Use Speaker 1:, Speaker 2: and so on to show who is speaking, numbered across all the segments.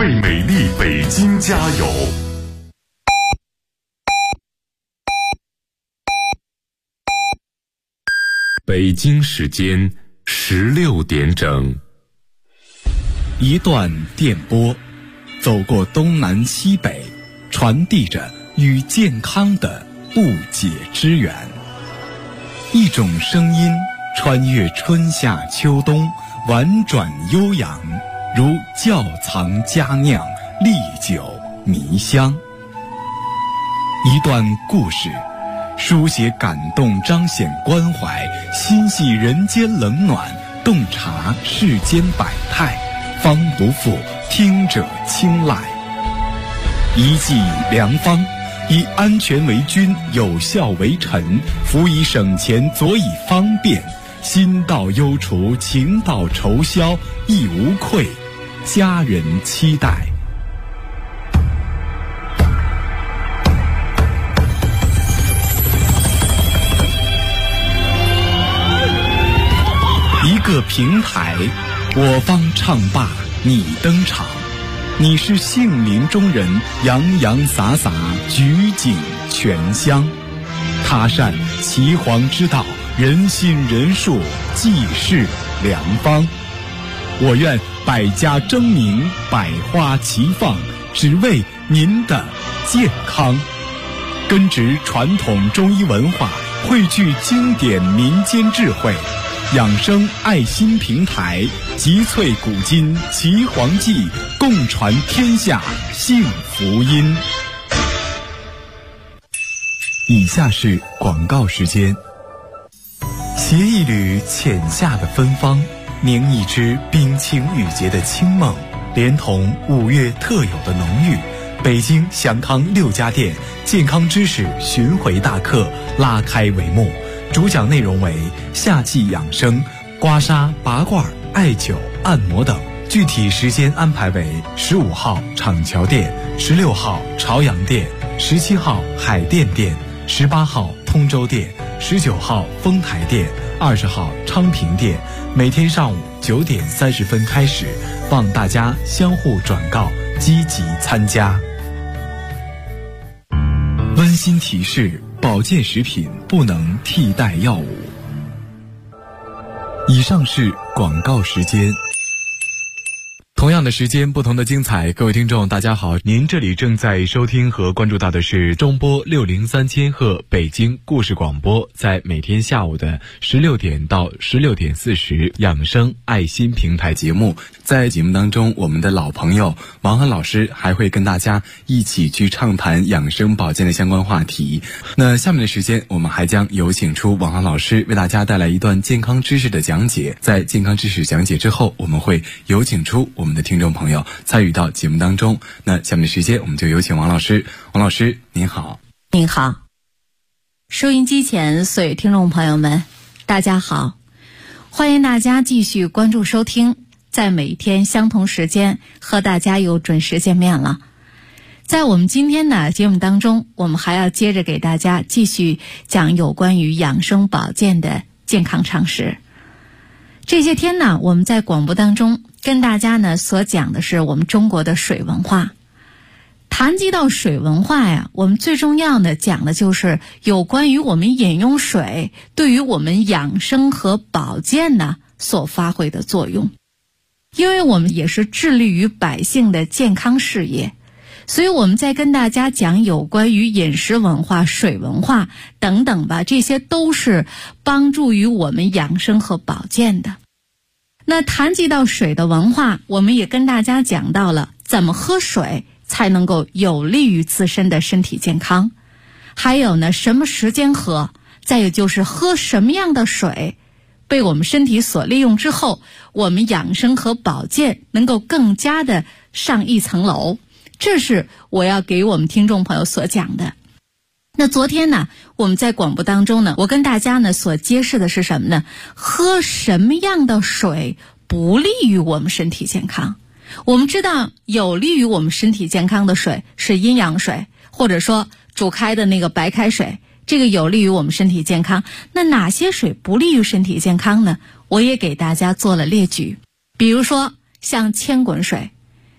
Speaker 1: 为美丽北京加油！北京时间16点整。
Speaker 2: 一段电波，走过东南西北，传递着与健康的不解之缘。一种声音穿越春夏秋冬，婉转悠扬，如窖藏佳酿，历久弥香。一段故事，书写感动，彰显关怀，心系人间冷暖，洞察世间百态，方不负听者青睐。一剂良方，以安全为君，有效为臣，辅以省钱，佐以方便，心到忧除，情到愁消，亦无愧，家人期待。一个平台，我方唱罢你登场，你是杏林中人，洋洋洒洒，举景全香。他善岐黄之道，人心人术，济世良方。我愿百家争鸣，百花齐放，只为您的健康。根植传统中医文化，汇聚经典民间智慧，养生爱心平台，集萃古今岐黄记，共传天下幸福音。以下是广告时间。携一缕浅夏的芬芳，凝一支冰清玉洁的清梦，连同5月特有的浓郁，北京祥康6家店健康知识巡回大课拉开帷幕。主讲内容为夏季养生、刮痧、拔罐、艾灸、按摩等。具体时间安排为15号厂桥店、16号朝阳店、17号海淀店、18号通州店、19号丰台店、20号昌平店。每天上午9点30分开始，望大家相互转告，积极参加。温馨提示：保健食品不能替代药物。以上是广告时间。同样的时间，不同的精彩。各位听众大家好，您这里正在收听和关注到的是中波603千赫北京故事广播，在每天下午的16点到16点40养生爱心平台节目。在节目当中，我们的老朋友王涵老师还会跟大家一起去畅谈养生保健的相关话题。那下面的时间，我们还将有请出王涵老师为大家带来一段健康知识的讲解。在健康知识讲解之后，我们会有请出我们的听众朋友参与到节目当中。那下面的时间，我们就有请王老师。王老师您好。
Speaker 3: 您好，收音机前所有听众朋友们大家好，欢迎大家继续关注收听，在每天相同时间和大家又准时见面了。在我们今天的节目当中，我们还要接着给大家继续讲有关于养生保健的健康常识。这些天呢，我们在广播当中跟大家呢所讲的是我们中国的水文化。谈及到水文化呀，我们最重要的讲的就是有关于我们饮用水对于我们养生和保健呢所发挥的作用。因为我们也是致力于百姓的健康事业，所以我们在跟大家讲有关于饮食文化、水文化等等吧，这些都是帮助于我们养生和保健的。那谈及到水的文化，我们也跟大家讲到了怎么喝水才能够有利于自身的身体健康，还有呢什么时间喝，再有就是喝什么样的水被我们身体所利用之后，我们养生和保健能够更加的上一层楼。这是我要给我们听众朋友所讲的。那昨天呢，我们在广播当中呢，我跟大家呢所揭示的是什么呢？喝什么样的水不利于我们身体健康？我们知道有利于我们身体健康的水是阴阳水，或者说煮开的那个白开水，这个有利于我们身体健康。那哪些水不利于身体健康呢？我也给大家做了列举。比如说像千滚水，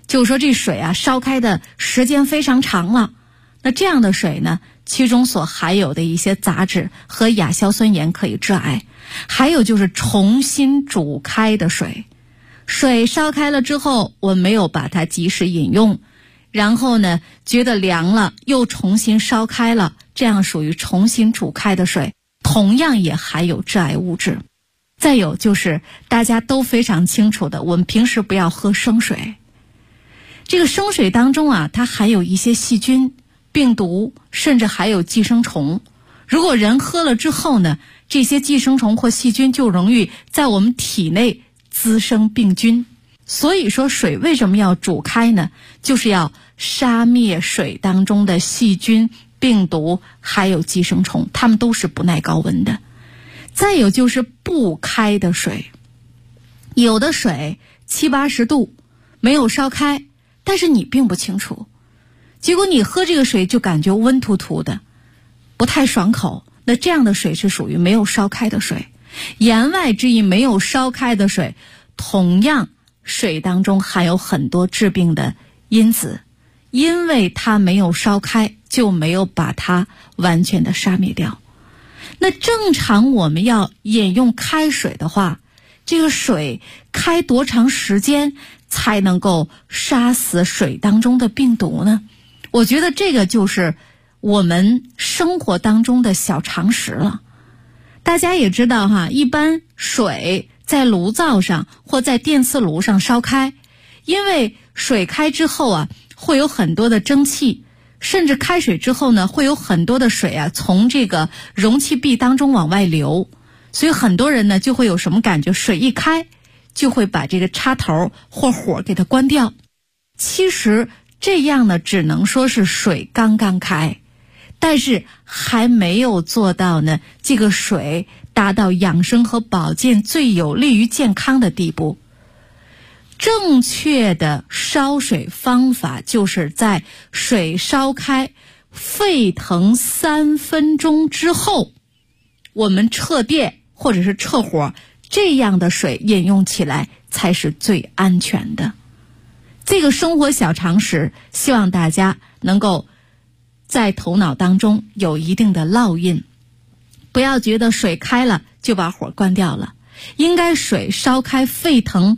Speaker 3: 就是说这水啊烧开的时间非常长了，那这样的水呢，其中所含有的一些杂质和亚硝酸盐可以致癌。还有就是重新煮开的水，水烧开了之后，我没有把它及时饮用，然后呢觉得凉了又重新烧开了，这样属于重新煮开的水，同样也含有致癌物质。再有就是大家都非常清楚的，我们平时不要喝生水。这个生水当中啊，它含有一些细菌、病毒，甚至还有寄生虫。如果人喝了之后呢，这些寄生虫或细菌就容易在我们体内滋生病菌。所以说水为什么要煮开呢？就是要杀灭水当中的细菌、病毒还有寄生虫，它们都是不耐高温的。再有就是不开的水，有的水70-80度没有烧开，但是你并不清楚，结果你喝这个水就感觉温突突的，不太爽口，那这样的水是属于没有烧开的水。言外之意，没有烧开的水同样水当中含有很多致病的因子，因为它没有烧开，就没有把它完全的杀灭掉。那正常我们要饮用开水的话，这个水开多长时间才能够杀死水当中的病毒呢？我觉得这个就是我们生活当中的小常识了。大家也知道哈，一般水在炉灶上或在电磁炉上烧开，因为水开之后啊，会有很多的蒸汽，甚至开水之后呢，会有很多的水啊从这个容器壁当中往外流，所以很多人呢就会有什么感觉，水一开就会把这个插头或火给它关掉。其实这样呢只能说是水刚刚开，但是还没有做到呢这个水达到养生和保健最有利于健康的地步。正确的烧水方法就是在水烧开沸腾3分钟之后，我们撤电或者是撤火，这样的水饮用起来才是最安全的。这个生活小常识，希望大家能够在头脑当中有一定的烙印，不要觉得水开了就把火关掉了，应该水烧开沸腾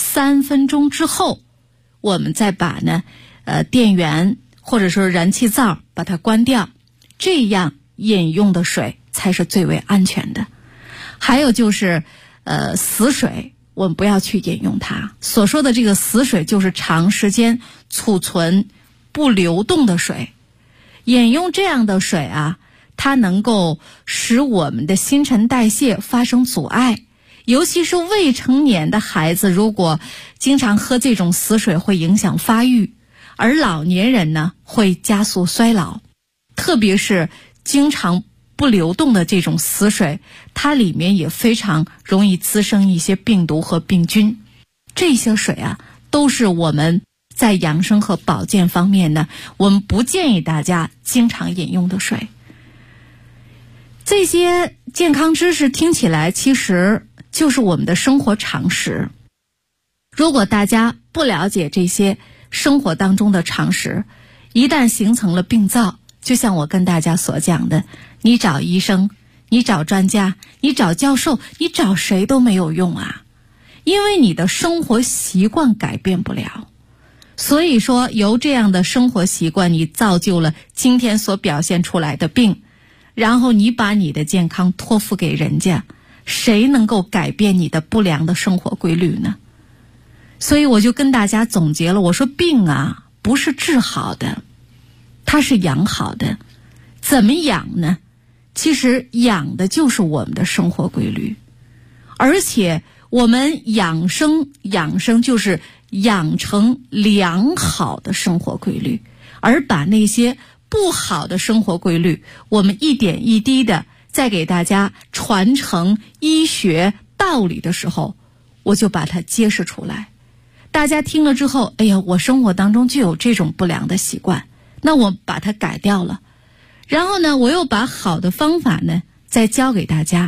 Speaker 3: 3分钟之后，我们再把呢电源或者说燃气灶把它关掉，这样饮用的水才是最为安全的。还有就是死水，我们不要去饮用它。所说的这个死水就是长时间储存不流动的水。饮用这样的水啊，它能够使我们的新陈代谢发生阻碍，尤其是未成年的孩子，如果经常喝这种死水会影响发育，而老年人呢会加速衰老。特别是经常不流动的这种死水，它里面也非常容易滋生一些病毒和病菌。这些水啊都是我们在养生和保健方面呢，我们不建议大家经常饮用的水。这些健康知识听起来其实就是我们的生活常识。如果大家不了解这些生活当中的常识，一旦形成了病灶，就像我跟大家所讲的，你找医生，你找专家，你找教授，你找谁都没有用啊，因为你的生活习惯改变不了。所以说由这样的生活习惯，你造就了今天所表现出来的病，然后你把你的健康托付给人家，谁能够改变你的不良的生活规律呢？所以我就跟大家总结了，我说病啊不是治好的，它是养好的。怎么养呢？其实养的就是我们的生活规律，而且我们养生就是养成良好的生活规律，而把那些不好的生活规律，我们一点一滴的在给大家传承医学道理的时候，我就把它揭示出来。大家听了之后，哎呀，我生活当中就有这种不良的习惯，那我把它改掉了。然后呢，我又把好的方法呢再教给大家，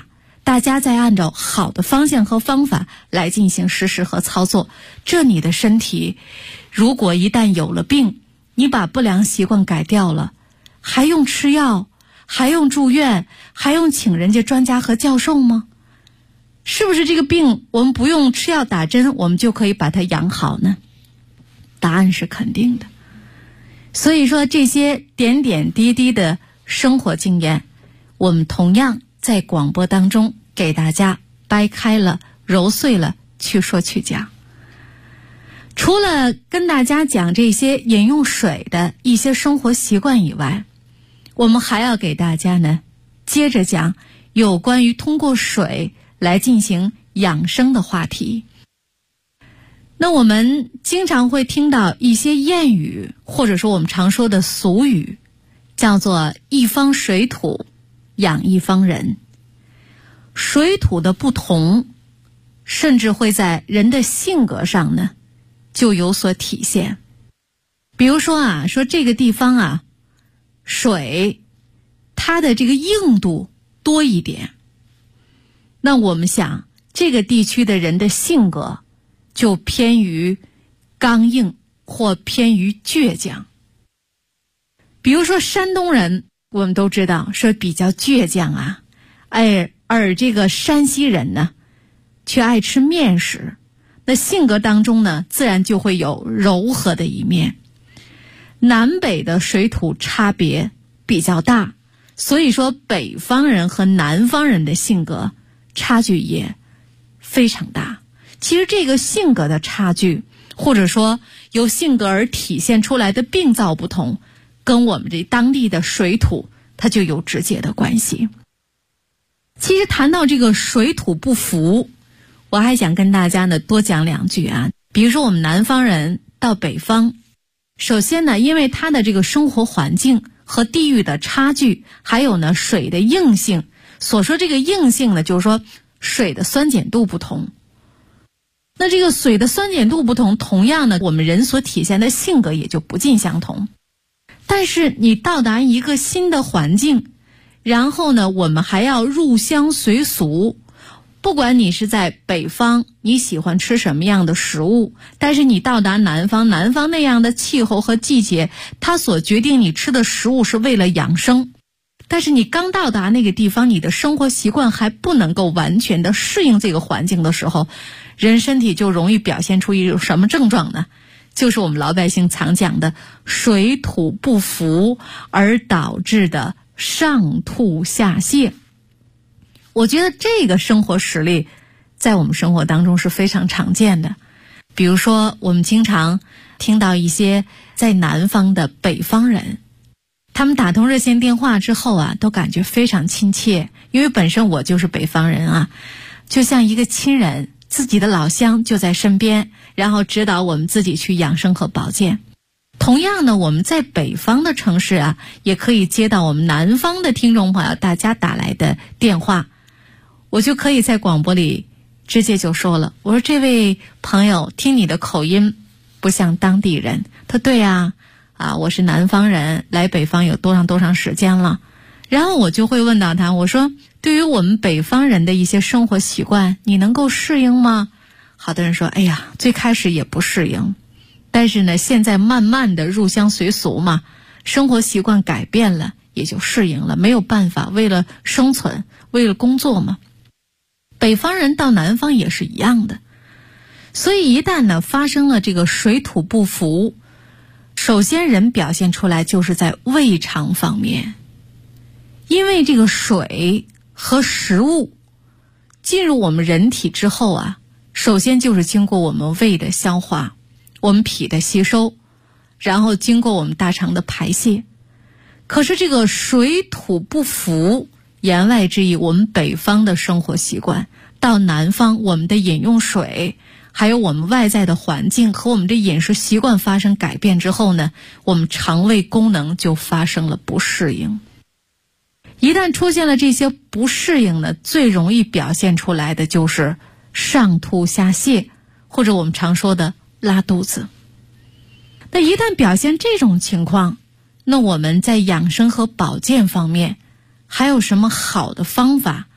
Speaker 3: 大家再按照好的方向和方法来进行实施和操作，这你的身体如果一旦有了病，你把不良习惯改掉了，还用吃药，还用住院，还用请人家专家和教授吗？是不是这个病我们不用吃药打针，我们就可以把它养好呢？答案是肯定的。所以说这些点点滴滴的生活经验，我们同样在广播当中给大家掰开了揉碎了去说去讲。除了跟大家讲这些饮用水的一些生活习惯以外，我们还要给大家呢接着讲有关于通过水来进行养生的话题。那我们经常会听到一些谚语，或者说我们常说的俗语，叫做一方水土养一方人。水土的不同，甚至会在人的性格上呢就有所体现。比如说说这个地方水它的这个硬度多一点，那我们想这个地区的人的性格就偏于刚硬或偏于倔强。比如说山东人，我们都知道说比较倔强而这个山西人呢却爱吃面食，那性格当中呢自然就会有柔和的一面。南北的水土差别比较大，所以说北方人和南方人的性格差距也非常大。其实这个性格的差距，或者说由性格而体现出来的病灶不同，跟我们这当地的水土它就有直接的关系。其实谈到这个水土不服，我还想跟大家呢多讲两句比如说我们南方人到北方，首先呢因为它的这个生活环境和地域的差距，还有呢水的硬性，所说这个硬性呢就是说水的酸碱度不同。那这个水的酸碱度不同，同样呢我们人所体现的性格也就不尽相同。但是你到达一个新的环境，然后呢我们还要入乡随俗，不管你是在北方你喜欢吃什么样的食物，但是你到达南方，南方那样的气候和季节，它所决定你吃的食物是为了养生，但是你刚到达那个地方，你的生活习惯还不能够完全的适应这个环境的时候，人身体就容易表现出一种什么症状呢？就是我们老百姓常讲的水土不服而导致的上吐下泻。我觉得这个生活实例在我们生活当中是非常常见的。比如说我们经常听到一些在南方的北方人，他们打通热线电话之后都感觉非常亲切，因为本身我就是北方人就像一个亲人，自己的老乡就在身边，然后指导我们自己去养生和保健。同样呢，我们在北方的城市也可以接到我们南方的听众朋友大家打来的电话，我就可以在广播里直接就说了，我说这位朋友听你的口音不像当地人。他对我是南方人，来北方有多长时间了。然后我就会问到他，我说对于我们北方人的一些生活习惯，你能够适应吗？好多人说最开始也不适应，但是呢现在慢慢的入乡随俗嘛，生活习惯改变了也就适应了，没有办法，为了生存，为了工作嘛。北方人到南方也是一样的。所以一旦呢发生了这个水土不服，首先人表现出来就是在胃肠方面。因为这个水和食物进入我们人体之后首先就是经过我们胃的消化，我们脾的吸收，然后经过我们大肠的排泄。可是这个水土不服，言外之意，我们北方的生活习惯到南方，我们的饮用水还有我们外在的环境和我们的饮食习惯发生改变之后呢，我们肠胃功能就发生了不适应。一旦出现了这些不适应呢，最容易表现出来的就是上吐下泻，或者我们常说的拉肚子。那一旦表现这种情况，那我们在养生和保健方面还有什么好的方法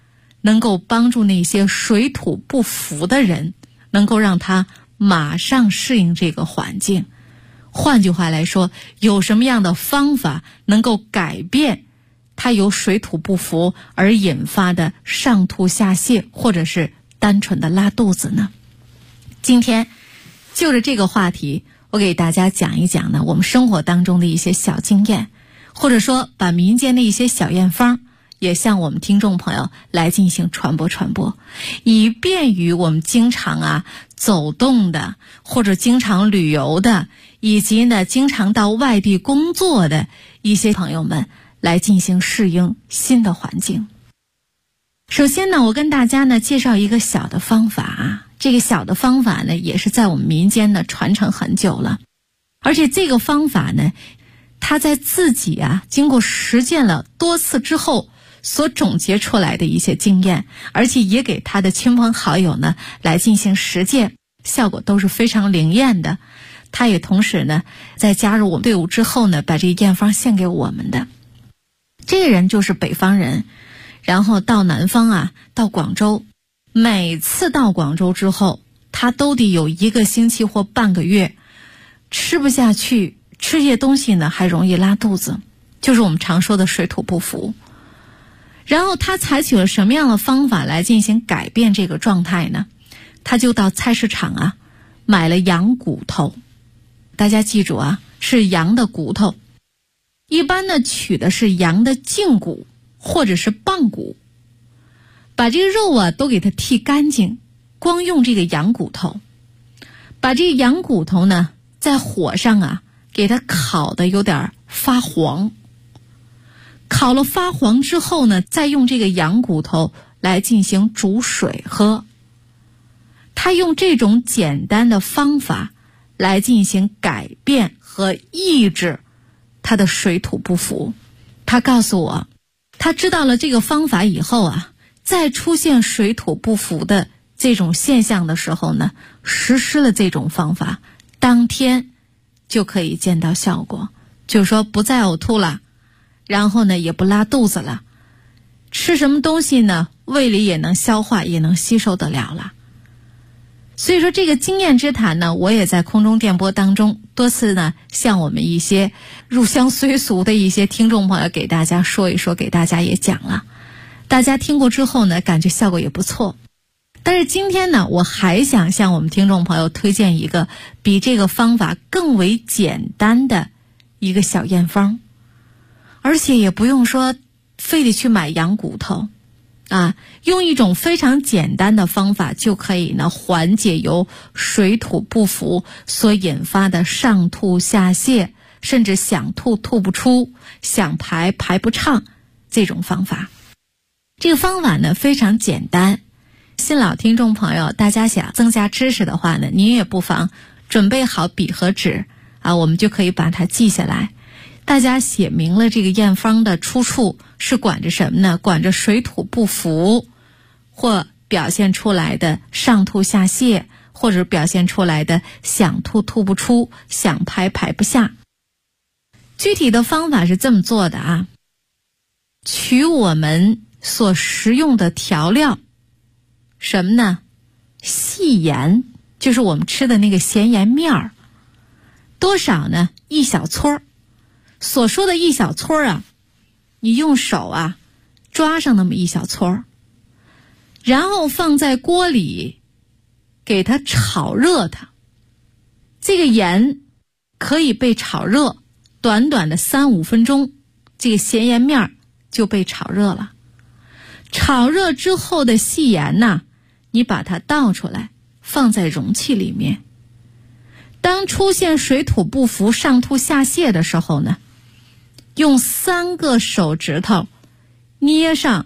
Speaker 3: 能够帮助那些水土不服的人，能够让他马上适应这个环境。换句话来说，有什么样的方法能够改变他由水土不服而引发的上吐下泻，或者是单纯的拉肚子呢？今天就着这个话题，我给大家讲一讲呢我们生活当中的一些小经验，或者说把民间的一些小验方也向我们听众朋友来进行传播，以便于我们经常走动的，或者经常旅游的，以及呢经常到外地工作的一些朋友们来进行适应新的环境。首先呢，我跟大家呢介绍一个小的方法这个小的方法呢也是在我们民间呢传承很久了，而且这个方法呢他在自己经过实践了多次之后所总结出来的一些经验，而且也给他的亲朋好友呢来进行实践，效果都是非常灵验的。他也同时呢在加入我们队伍之后呢把这个验方献给我们的。这个人就是北方人，然后到南方到广州，每次到广州之后他都得有1个星期或半个月吃不下去，吃些东西呢还容易拉肚子，就是我们常说的水土不服。然后他采取了什么样的方法来进行改变这个状态呢？他就到菜市场买了羊骨头，大家记住是羊的骨头，一般呢取的是羊的胫骨或者是棒骨，把这个肉都给它剔干净，光用这个羊骨头，把这个羊骨头呢在火上给它烤的有点发黄，烤了发黄之后呢，再用这个羊骨头来进行煮水喝。他用这种简单的方法来进行改变和抑制他的水土不服。他告诉我，他知道了这个方法以后在出现水土不服的这种现象的时候呢，实施了这种方法，当天就可以见到效果，就是说不再呕吐了，然后呢也不拉肚子了，吃什么东西呢胃里也能消化，也能吸收得了了。所以说这个经验之谈呢，我也在空中电波当中多次呢向我们一些入乡随俗的一些听众朋友给大家说一说，给大家也讲了，大家听过之后呢感觉效果也不错。但是今天呢，我还想向我们听众朋友推荐一个比这个方法更为简单的一个小验方，而且也不用说非得去买羊骨头用一种非常简单的方法就可以呢缓解由水土不服所引发的上吐下泻，甚至想吐吐不出，想排排不畅这种方法。这个方法呢非常简单，新老听众朋友大家想增加知识的话呢，您也不妨准备好笔和纸我们就可以把它记下来。大家写明了这个验方的出处是管着什么呢？管着水土不服或表现出来的上吐下泻，或者表现出来的想吐吐不出，想排排不下。具体的方法是这么做的取我们所食用的调料，什么呢？细盐，就是我们吃的那个咸盐面儿，多少呢？1小撮。所说的1小撮你用手抓上那么1小撮，然后放在锅里给它炒热它。这个盐可以被炒热，短短的3-5分钟，这个咸盐面就被炒热了。炒热之后的细盐你把它倒出来，放在容器里面。当出现水土不服、上吐下泻的时候呢，用3个手指头捏上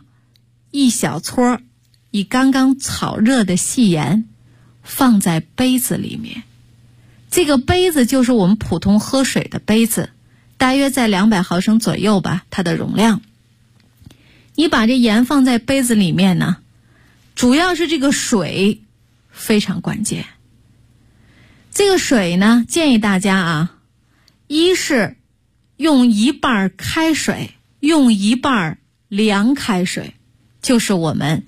Speaker 3: 1小撮以刚刚炒热的细盐，放在杯子里面。这个杯子就是我们普通喝水的杯子，大约在200毫升左右吧，它的容量。你把这盐放在杯子里面呢，主要是这个水非常关键。这个水呢，建议大家一是用1半开水，用1半凉开水，就是我们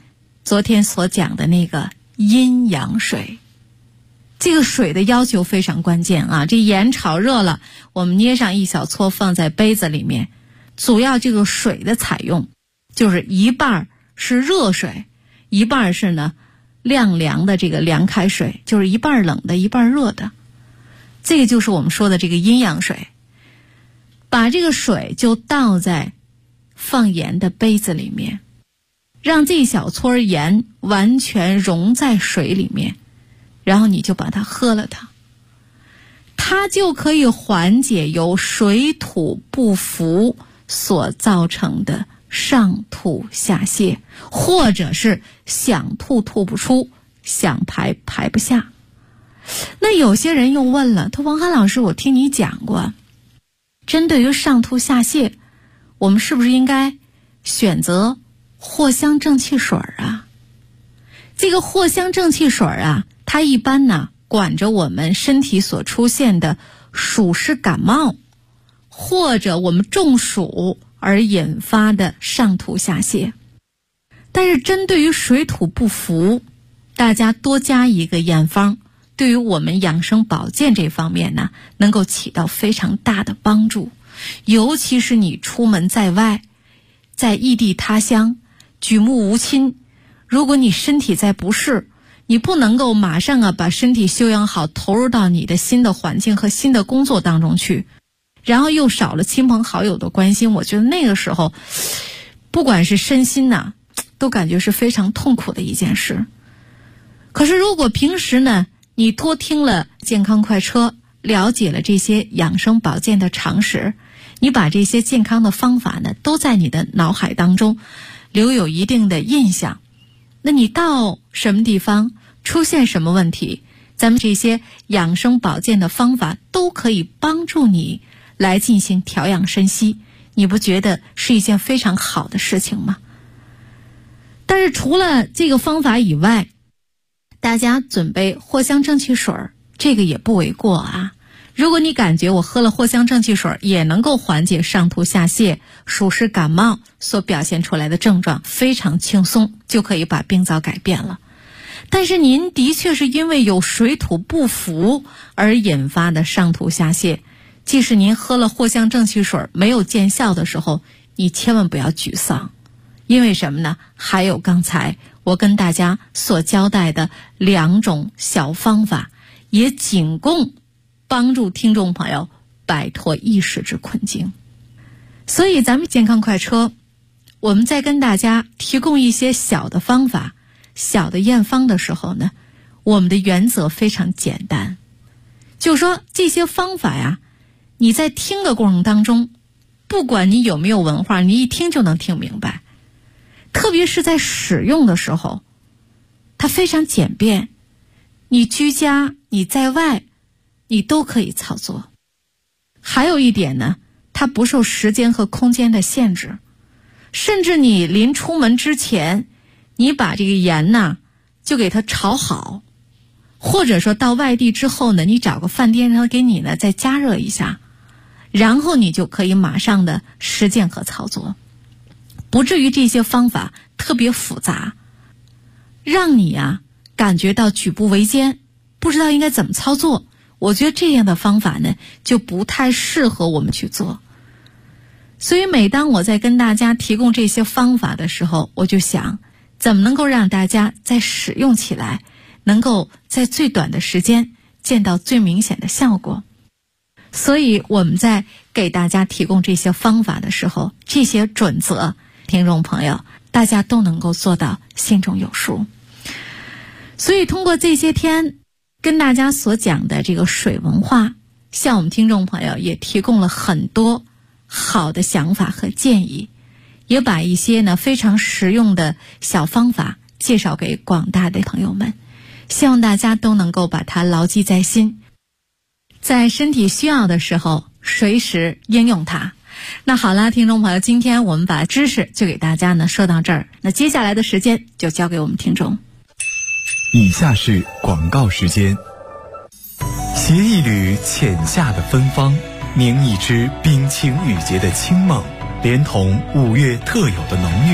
Speaker 3: 昨天所讲的那个阴阳水。这个水的要求非常关键啊！这盐炒热了，我们捏上一小撮放在杯子里面，主要这个水的采用就是一半是热水，一半是呢晾凉的这个凉开水，就是一半冷的一半热的。这个就是我们说的这个阴阳水。把这个水就倒在放盐的杯子里面，让这一小撮盐完全溶在水里面，然后你就把它喝了它就可以缓解由水土不服所造成的上吐下泻，或者是想吐吐不出，想排排不下。那有些人又问了，他王涵老师，我听你讲过，针对于上吐下泻，我们是不是应该选择藿香正气水啊？这个藿香正气水啊，它一般呢管着我们身体所出现的暑湿感冒，或者我们中暑而引发的上吐下泻。但是针对于水土不服，大家多加一个验方，对于我们养生保健这方面呢，能够起到非常大的帮助。尤其是你出门在外，在异地他乡，举目无亲，如果你身体在不适，你不能够马上把身体休养好，投入到你的新的环境和新的工作当中去，然后又少了亲朋好友的关心，我觉得那个时候不管是身心都感觉是非常痛苦的一件事。可是如果平时呢，你多听了健康快车，了解了这些养生保健的常识，你把这些健康的方法呢都在你的脑海当中留有一定的印象，那你到什么地方出现什么问题，咱们这些养生保健的方法都可以帮助你来进行调养生息，你不觉得是一件非常好的事情吗？但是除了这个方法以外，大家准备藿香正气水，这个也不为过啊。如果你感觉我喝了藿香正气水也能够缓解上吐下泻、暑湿感冒所表现出来的症状，非常轻松就可以把病灶改变了。但是您的确是因为有水土不服而引发的上吐下泻，即使您喝了藿香正气水没有见效的时候，你千万不要沮丧。因为什么呢？还有刚才我跟大家所交代的2种小方法，也仅供帮助听众朋友摆脱一时之困境。所以咱们健康快车，我们在跟大家提供一些小的方法、小的验方的时候呢，我们的原则非常简单，就是说这些方法呀，你在听的过程当中，不管你有没有文化，你一听就能听明白。特别是在使用的时候，它非常简便，你居家你在外你都可以操作。还有一点呢，它不受时间和空间的限制，甚至你临出门之前，你把这个盐就给它炒好，或者说到外地之后呢，你找个饭店让它给你呢再加热一下，然后你就可以马上的实践和操作，不至于这些方法特别复杂，让你感觉到举步维艰，不知道应该怎么操作。我觉得这样的方法呢就不太适合我们去做。所以每当我在跟大家提供这些方法的时候，我就想怎么能够让大家在使用起来能够在最短的时间见到最明显的效果。所以我们在给大家提供这些方法的时候，这些准则听众朋友大家都能够做到心中有数。所以通过这些天跟大家所讲的这个水文化，向我们听众朋友也提供了很多好的想法和建议，也把一些呢非常实用的小方法介绍给广大的朋友们，希望大家都能够把它牢记在心，在身体需要的时候随时应用它。那好啦，听众朋友，今天我们把知识就给大家呢说到这儿，那接下来的时间就交给我们听众。
Speaker 2: 以下是广告时间。携一缕浅夏的芬芳，凝一支冰清玉洁的清梦，连同5月特有的浓郁，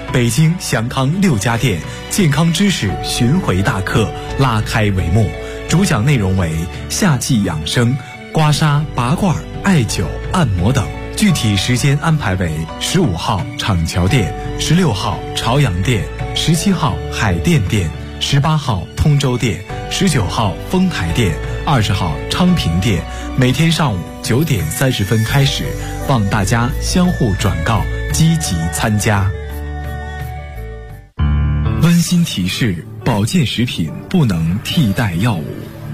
Speaker 2: 北京祥康6家店健康知识巡回大课拉开帷幕，主讲内容为夏季养生、刮痧、拔罐、艾灸、按摩等。具体时间安排为15号厂桥店、16号朝阳店、17号海淀店、18号通州店、19号丰台店、20号昌平店，每天上午9点30分开始，望大家相互转告，积极参加。温馨提示：保健食品不能替代药物。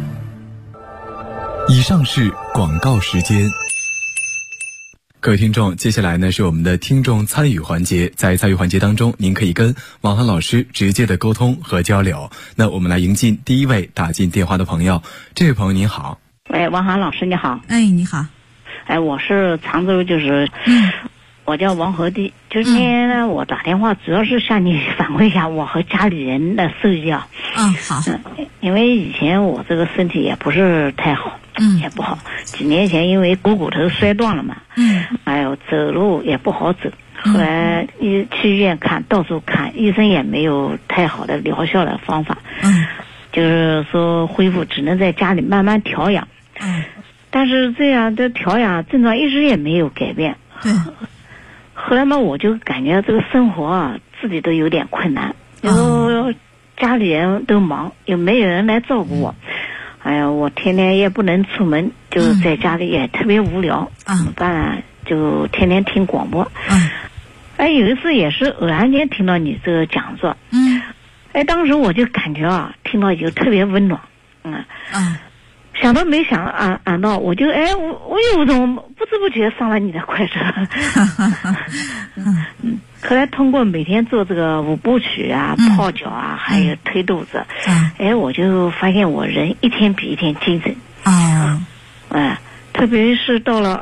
Speaker 2: 以上是广告时间。各位听众，接下来呢是我们的听众参与环节，在参与环节当中，您可以跟王涵老师直接的沟通和交流。那我们来迎进第一位打进电话的朋友。这位朋友您好。
Speaker 4: 喂，王涵老师你好。
Speaker 3: 你好。
Speaker 4: 我是常州，我叫王和娣。今天呢，我打电话主要是向你反馈一下我和家里人的受教。
Speaker 3: 好。
Speaker 4: 因为以前我这个身体也不是太好，也不好。几年前因为股骨头摔断了嘛，还有走路也不好走。后来去医院看，到处看，医生也没有太好的疗效的方法。就是说恢复只能在家里慢慢调养。但是这样的调养症状一直也没有改变。
Speaker 3: 对。
Speaker 4: 后来嘛，我就感觉这个生活啊，自己都有点困难。然后家里人都忙，也没有人来照顾我。我天天也不能出门，就在家里也特别无聊。怎么办啊？就天天听广播。有一次也是偶然间听到你这个讲座。当时我就感觉啊，听到就特别温暖。想都没想俺到，我就我有种不知不觉上了你的快车。后来通过每天做这个5部曲啊、泡脚啊，还有推肚子，我就发现我人一天比一天精神。特别是到了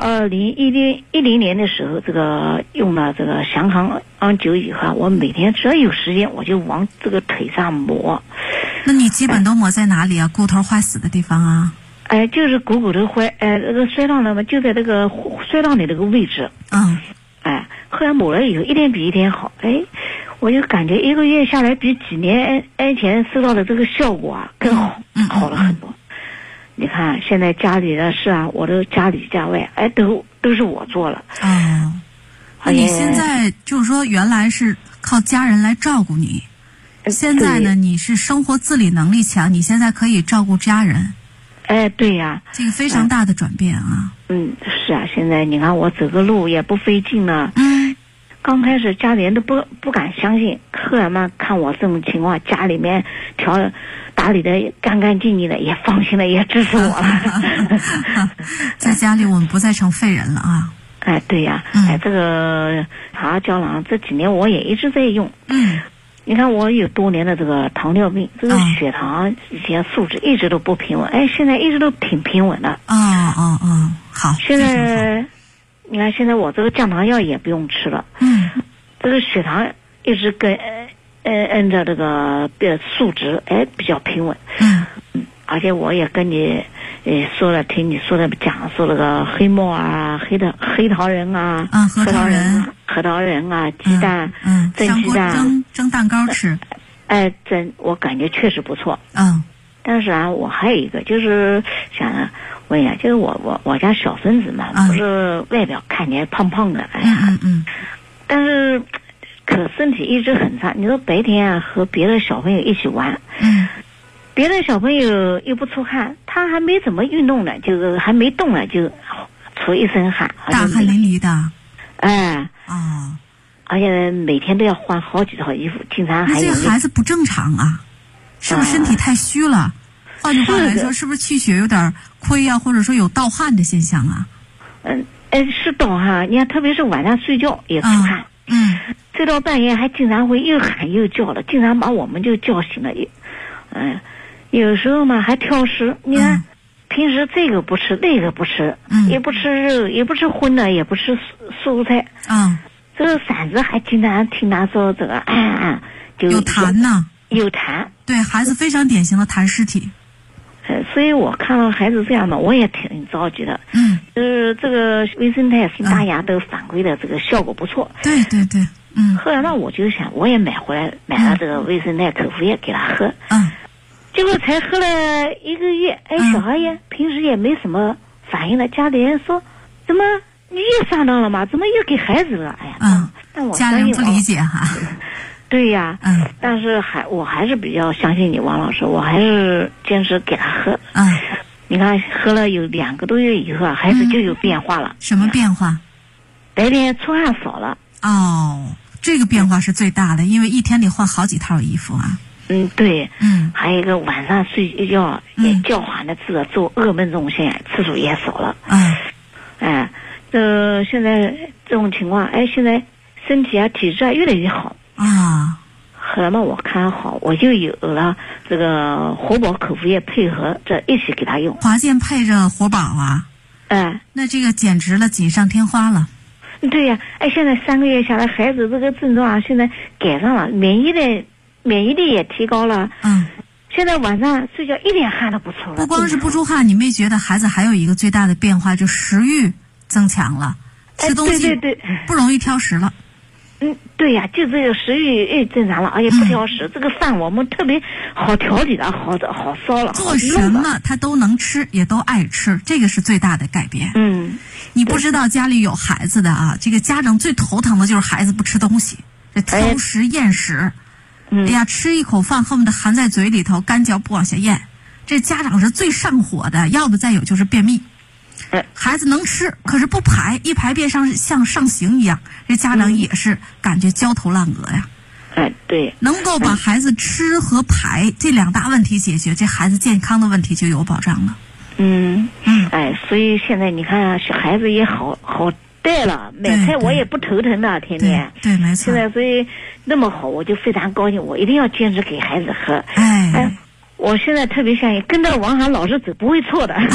Speaker 4: 2010年的时候，这个用了这个祥康安灸以后，我每天只要有时间，我就往这个腿上抹。
Speaker 3: 那你基本都抹在哪里啊？骨头坏死的地方啊？
Speaker 4: 就是股骨头坏，这个摔断了嘛，就在这个摔断的这个位置。后来抹了以后，一天比一天好。我就感觉一个月下来，比几年前收到的这个效果啊更好，好了很多。你看现在家里的事啊，我都家里家外，都是我做了。
Speaker 3: 那你现在就是说，原来是靠家人来照顾你，现在呢，你是生活自理能力强，你现在可以照顾家人。
Speaker 4: 对呀，
Speaker 3: 这个非常大的转变啊。
Speaker 4: 是啊，现在你看我走个路也不费劲了。刚开始家里人都不敢相信，后来嘛，看我这种情况，家里面打理的干干净净的，也放心了，也支持我了。
Speaker 3: 在家里我们不再成废人了啊。
Speaker 4: 对呀。这个茶胶囊这几年我也一直在用。你看我有多年的这个糖尿病，这个血糖以前数值一直都不平稳，现在一直都挺平稳的。好。现在你看，现在我这个降糖药也不用吃了。这个血糖一直跟按照这个数值比较平稳。而且我也跟你说了，听你说的讲说那个黑木耳啊、黑桃仁啊、核桃仁啊、鸡蛋，蒸鸡蛋，
Speaker 3: 蒸蛋糕吃。
Speaker 4: 我感觉确实不错。但是啊，我还有一个就是想问一下，就是我家小孙子嘛，不是外表看起来胖胖的，但是可身体一直很差。你说白天啊和别的小朋友一起玩，别的小朋友又不出汗，他还没怎么运动呢，就是还没动呢就出一身汗，
Speaker 3: 大汗淋漓的。
Speaker 4: 而且每天都要换好几套衣服，经常还有。
Speaker 3: 这个孩子不正常啊，是不是身体太虚了？换句话来说，是不是气血有点亏啊，或者说有盗汗的现象啊？
Speaker 4: 是盗汗，你看特别是晚上睡觉也出汗。睡到半夜还经常会又喊又叫的，经常把我们就叫醒了。有时候嘛还挑食，你看，平时这个不吃那个不吃，也不吃肉，也不吃荤的，也不吃蔬菜。这个嗓子还经常听他说这个就
Speaker 3: 有痰呢。
Speaker 4: 有痰。
Speaker 3: 对，孩子非常典型的痰湿体。
Speaker 4: 所以我看到孩子这样的，我也挺着急的。就是这个维生肽、新大牙都反馈的这个效果不错。
Speaker 5: 对对对。
Speaker 4: 后来呢，我就想，我也买了这个维生肽口服液给他喝。结果才喝了1个月，小孩也平时也没什么反应了。家里人说，怎么你又上当了吗？怎么又给孩子了？但我
Speaker 5: 家人不理解哈。
Speaker 4: 对呀，但是我还是比较相信你王老师，我还是坚持给他喝。你看喝了有2个多月以后，孩子就有变化了。
Speaker 5: 什么变化？
Speaker 4: 白天出汗少了。
Speaker 5: 这个变化是最大的，因为一天得换好几套衣服啊。
Speaker 4: 对。还有一个晚上睡觉也较缓的做噩梦这种现象次数也少了。现在这种情况，现在身体体质越来越好。后来嘛，我看好，我就有了这个活宝口服液配合着一起给他用。
Speaker 5: 华健配着活宝啊？那这个简直了，锦上添花了。
Speaker 4: 对呀，现在3个月下来，孩子这个症状现在改善了，免疫力也提高了。现在晚上睡觉一点汗都不出了。
Speaker 5: 不光是不出汗，你没觉得孩子还有一个最大的变化，就食欲增强了，吃东西不容易挑食了。
Speaker 4: 对呀，就这个食欲正常了，而且不挑食。这个饭我们特别好调理的，好烧了。
Speaker 5: 做什么他都能吃，也都爱吃，这个是最大的改变。你不知道家里有孩子的啊，这个家长最头疼的就是孩子不吃东西，这挑食厌食。吃一口饭恨不得含在嘴里头，干嚼不往下咽。这家长是最上火的，要不再有就是便秘。孩子能吃，可是不排，一排便像上刑一样，这家长也是感觉焦头烂额呀。
Speaker 4: 对，
Speaker 5: 能够把孩子吃和排这2大问题解决，这孩子健康的问题就有保障了。
Speaker 4: 所以现在你看，小孩子也好带了，买菜我也不头疼的，天天。
Speaker 5: 对，没错。
Speaker 4: 现在所以那么好，我就非常高兴，我一定要坚持给孩子喝。我现在特别相信，跟着王涵老师走不会错的。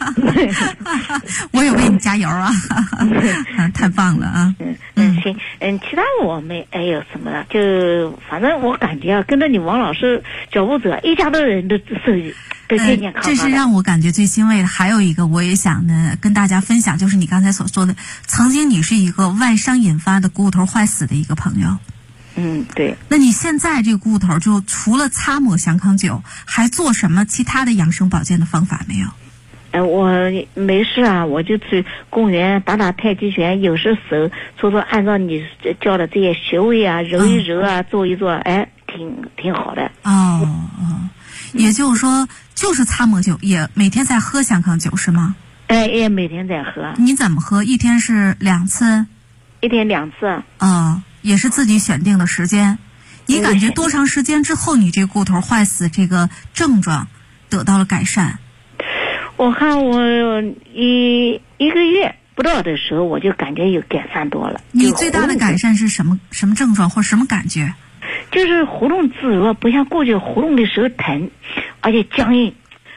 Speaker 5: 我也为你加油啊！太棒了啊！
Speaker 4: 行，其他我没有什么了，就反正我感觉跟着你王老师脚步走，一家的人都健健康康的。
Speaker 5: 这是让我感觉最欣慰的。还有一个我也想呢跟大家分享，就是你刚才所说的，曾经你是一个外伤引发的股骨头坏死的一个朋友。
Speaker 4: 对。
Speaker 5: 那你现在这个骨头就除了擦抹祥康酒，还做什么其他的养生保健的方法没有？
Speaker 4: 我没事啊，我就去公园打太极拳，有时手按照你教的这些穴位啊，揉一揉啊，做一做，挺好的。
Speaker 5: 也就是说，就是擦抹酒，也每天在喝祥康酒是吗？
Speaker 4: 也每天在喝。
Speaker 5: 你怎么喝？一天是2次？
Speaker 4: 一天2次。
Speaker 5: 也是自己选定的时间。你感觉多长时间之后，你这骨头坏死这个症状得到了改善？
Speaker 4: 我看我一个月不到的时候，我就感觉有改善多了。
Speaker 5: 你最大的改善是什么症状或什么感觉？
Speaker 4: 就是活动自如，不像过去活动的时候疼，而且僵硬。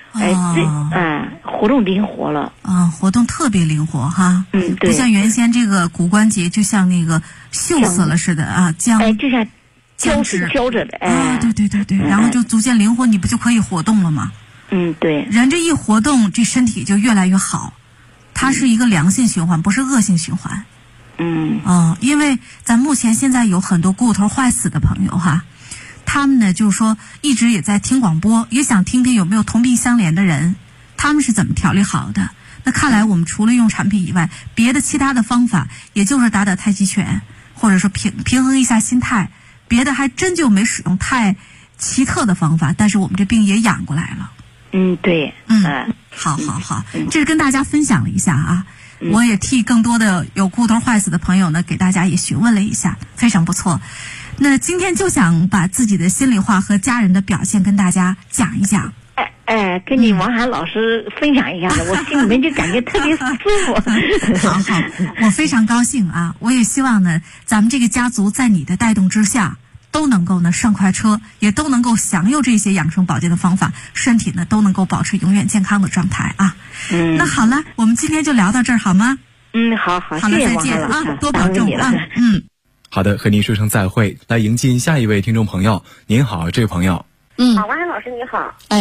Speaker 4: 活动灵活了。
Speaker 5: 活动特别灵活哈。
Speaker 4: 对。
Speaker 5: 不像原先这个骨关节就像那个锈死了似的啊，
Speaker 4: 就像胶着的。
Speaker 5: 对，然后就逐渐灵活，你不就可以活动了吗？
Speaker 4: 对。
Speaker 5: 人这一活动，这身体就越来越好，它是一个良性循环，不是恶性循环。因为咱目前现在有很多骨头坏死的朋友哈，他们呢就是说一直也在听广播，也想听听有没有同病相怜的人，他们是怎么调理好的。那看来我们除了用产品以外，别的其他的方法，也就是打太极拳，或者说平衡一下心态，别的还真就没使用太奇特的方法，但是我们这病也养过来了。
Speaker 4: 对。
Speaker 5: 好，这是跟大家分享了一下啊。我也替更多的有骨头坏死的朋友呢，给大家也询问了一下，非常不错。那今天就想把自己的心里话和家人的表现跟大家讲一讲。
Speaker 4: 跟你王涵老师分享一下的，我心里面就感觉特别舒服。
Speaker 5: 好，我非常高兴啊！我也希望呢，咱们这个家族在你的带动之下，都能够呢上快车，也都能够享有这些养生保健的方法，身体呢都能够保持永远健康的状态啊。那好了，我们今天就聊到这儿好吗？
Speaker 4: 好
Speaker 5: 了，再见啊，多保重啊。
Speaker 2: 好的，和您说声再会，来迎接下一位听众朋友。您好，这位朋友。
Speaker 6: 王涵老师你好。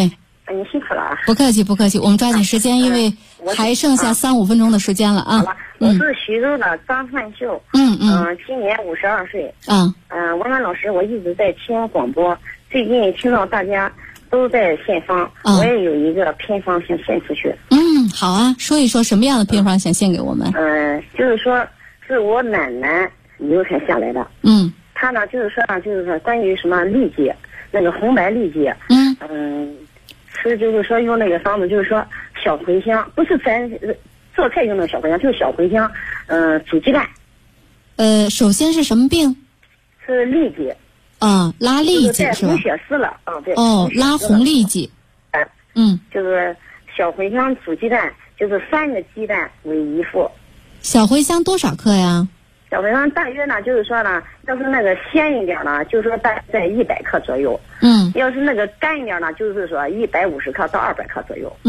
Speaker 6: 你辛苦了啊！
Speaker 3: 不客气，不客气，我们抓紧时间，因为还剩下3-5分钟的时间了啊。
Speaker 6: 好了，我是徐州的张焕秀，今年52岁。文安老师，我一直在听广播，最近听到大家都在献方，我也有一个偏方想献出去。
Speaker 3: 好啊，说一说什么样的偏方想献给我们？
Speaker 6: 就是说是我奶奶流传下来的。她呢，就是说关于什么痢疾，那个红白痢疾。是就是说用那个方子，就是说小茴香，不是咱做菜用的小茴香，就是小茴香，煮鸡蛋。
Speaker 3: 首先是什么病？
Speaker 6: 是痢疾。
Speaker 3: 拉痢疾是吧？
Speaker 6: 红血丝了。对。
Speaker 3: 拉红痢疾。
Speaker 6: 就是小茴香煮鸡蛋，就是3个鸡蛋为1副。
Speaker 3: 小茴香多少克呀？
Speaker 6: 小茴香大约呢，就是说呢，要是那个鲜一点呢，就是说大概在100克左右。要是那个干一点呢，就是说150克到200克左右。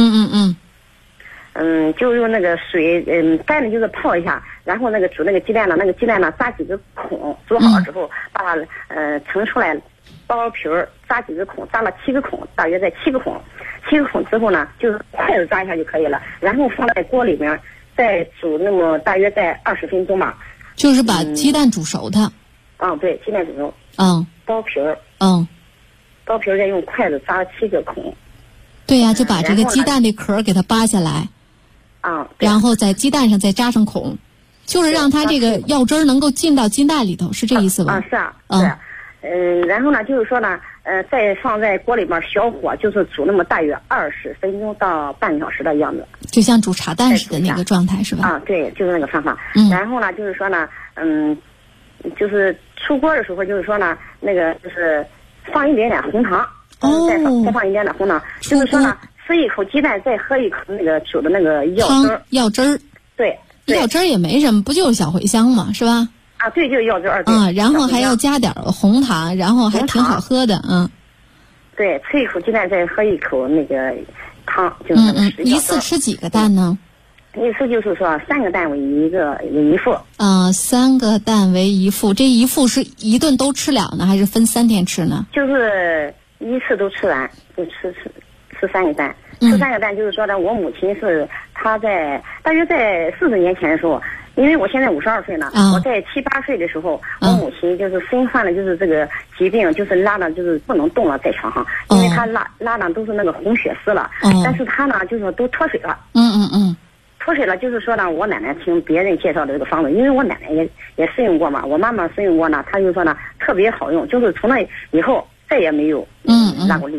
Speaker 6: 就用那个水，干的就是泡一下，然后那个煮那个鸡蛋呢，扎几个孔，煮好了之后把它盛出来，剥皮儿，扎几个孔，扎了7个孔，大约在7个孔之后呢，就是筷子扎一下就可以了，然后放在锅里面再煮那么大约在20分钟吧。
Speaker 3: 就是把鸡蛋煮熟它。
Speaker 6: 对，鸡蛋煮熟。剥皮儿。剥皮儿再用筷子扎7个孔。
Speaker 3: 对呀，就把这个鸡蛋的壳给它扒下来。然后在鸡蛋上再扎上孔，就是让它这个药汁能够进到鸡蛋里头，是这意思吧？
Speaker 6: 是啊。然后呢，就是说呢，再放在锅里边小火，就是煮那么大约20分钟到半个小时的样子，
Speaker 3: 就像煮茶蛋似的那个状态是吧？
Speaker 6: 对，就是那个方法。然后呢，就是说呢，就是出锅的时候，就是说呢，那个就是放一点点红糖，再放一点点红糖，就是说呢，吃一口鸡蛋，再喝一口那个煮的那个药汁儿。对，
Speaker 3: 药汁儿也没什么，不就是小茴香嘛，是吧？
Speaker 6: 对，就是药汁儿。
Speaker 3: 然后还要加点红糖，然后还挺好喝的。
Speaker 6: 对，吃一口鸡蛋，再喝一口那个汤，就是那个
Speaker 3: 一次吃几个蛋呢？
Speaker 6: 一次就是说3个蛋为1副。
Speaker 3: 3个蛋为1副，这1副是一顿都吃了呢，还是分3天吃呢？
Speaker 6: 就是一次都吃完，就吃3个蛋。吃3个蛋就是说呢，我母亲是她大约在40年前的时候。因为我现在52岁了，我在7、8岁的时候，我母亲就是身患了就是这个疾病，就是拉的就是不能动了，在床上，因为她拉的都是那个红血丝了，但是她呢就是说都脱水了。脱水了，就是说呢，我奶奶听别人介绍的这个方子，因为我奶奶也试用过嘛，我妈妈试用过呢，她就说呢特别好用，就是从那以后再也没有拉过痢。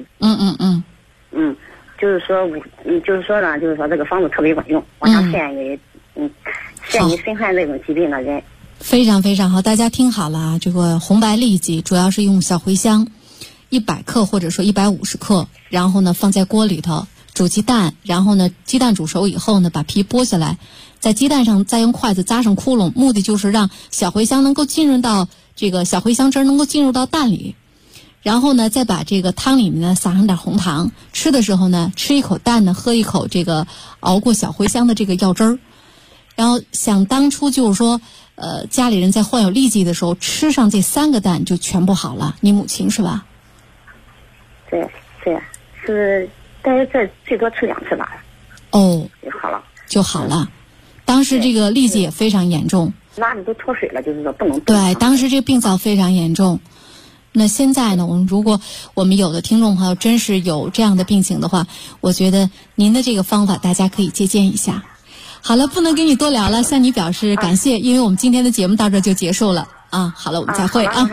Speaker 6: 就是说呢，就是说这个方子特别管用，我想献给献给身患这种疾病的人。
Speaker 3: 非常非常好，大家听好了啊！这个红白痢疾主要是用小茴香100克或者说150克，然后呢放在锅里头煮鸡蛋，然后呢鸡蛋煮熟以后呢把皮剥下来，在鸡蛋上再用筷子扎上窟窿，目的就是让小茴香能够浸润到这个小茴香汁能够进入到蛋里。然后呢，再把这个汤里面呢撒上点红糖，吃的时候呢，吃一口蛋呢，喝一口这个熬过小茴香的这个药汁儿。然后想当初就是说，家里人在患有痢疾的时候，吃上这3个蛋就全部好了。你母亲是吧？
Speaker 6: 对，是大约再最多吃2次吧。就好了。当时这个痢疾也非常严重，拉的都脱水了，就是说不能动。
Speaker 3: 对，当时这病灶非常严重。那现在呢，如果我们有的听众朋友真是有这样的病情的话，我觉得您的这个方法大家可以借鉴一下。好了，不能跟你多聊了，向你表示感谢，因为我们今天的节目到这就结束了啊。好了，我们再会啊。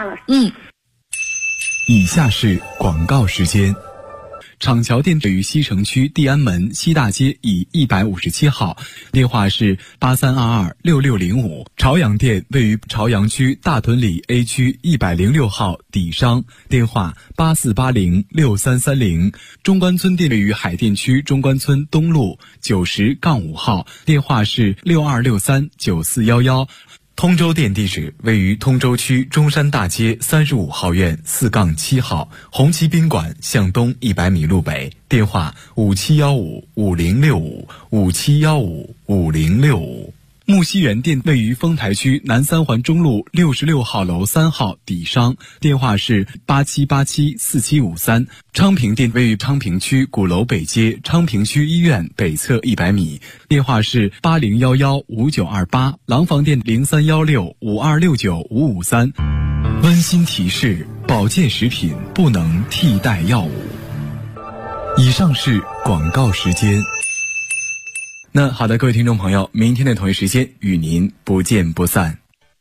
Speaker 2: 以下是广告时间。厂桥店位于西城区地安门西大街以157号，电话是83226605。朝阳店位于朝阳区大屯里 A 区106号底商，电话84806330。中关村店位于海淀区中关村东路90-5号，电话是62639411。通州店地址位于通州区中山大街35号院4-7号，红旗宾馆向东100米路北，电话57155065，57155065。 木樨园店位于丰台区南三环中路66号楼3号底商，电话是87874753。昌平店位于昌平区鼓楼北街昌平区医院北侧100米，电话是80115928。廊坊店031652695553。温馨提示：保健食品不能替代药物。以上是广告时间。那好的，各位听众朋友，明天的同一时间与您不见不散。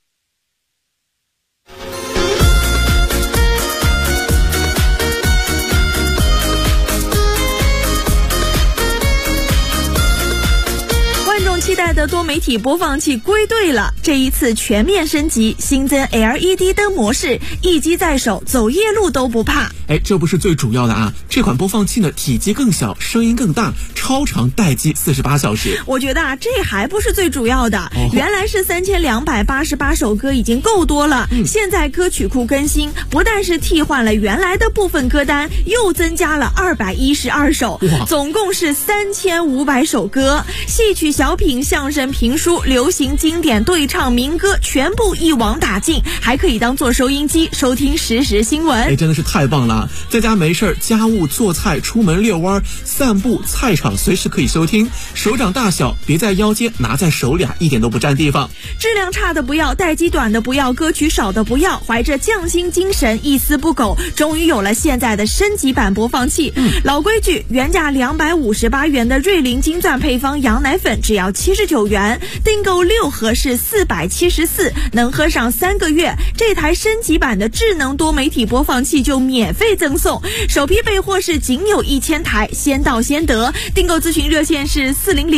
Speaker 7: 期待的多媒体播放器归队了，这一次全面升级，新增 LED 灯模式，一机在手，走夜路都不怕。
Speaker 8: 这不是最主要的啊，这款播放器呢，体积更小，声音更大，超长待机48小时。
Speaker 7: 我觉得这还不是最主要的，原来是3288首歌已经够多了，现在歌曲库更新，不但是替换了原来的部分歌单，又增加了212首，总共是3500首歌，戏曲、小品、相声、评书、流行经典、对唱、民歌全部一网打尽，还可以当做收音机收听实时新闻。
Speaker 8: 真的是太棒了！在家没事家务做菜、出门遛弯、散步、菜场随时可以收听，手掌大小，别在腰间，拿在手里一点都不占地方。
Speaker 7: 质量差的不要，待机短的不要，歌曲少的不要，怀着匠心精神，一丝不苟，终于有了现在的升级版播放器。老规矩，原价258元的瑞麟金钻配方羊奶粉只要79元，订购6盒是474，能喝上3个月。这台升级版的智能多媒体播放器就免费赠送，首批备货是仅有1000台，先到先得。订购咨询热线是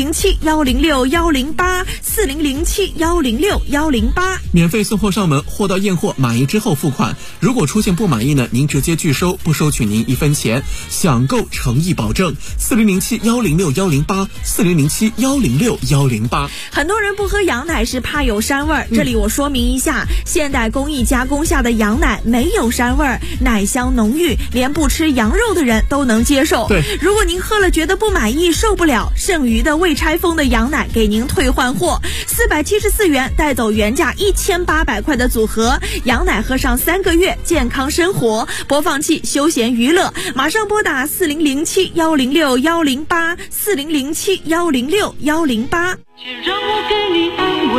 Speaker 7: 4007-106-108，4007-106-108，
Speaker 8: 免费送货上门，货到验货，满意之后付款。如果出现不满意呢，您直接拒收，不收取您1分钱，享购诚意保证。4007-106-108，4007-106-108。
Speaker 7: 很多人不喝羊奶是怕有膻味儿，这里我说明一下，现代工艺加工下的羊奶没有膻味儿，奶香浓郁，连不吃羊肉的人都能接受。
Speaker 8: 对，
Speaker 7: 如果您喝了觉得不满意受不了，剩余的未拆封的羊奶给您退换货，474元带走原价1800块的组合，羊奶喝上3个月，健康生活。播放器休闲娱乐，马上拨打4007-106-108，4007-106-108。
Speaker 9: 且让我给你安慰。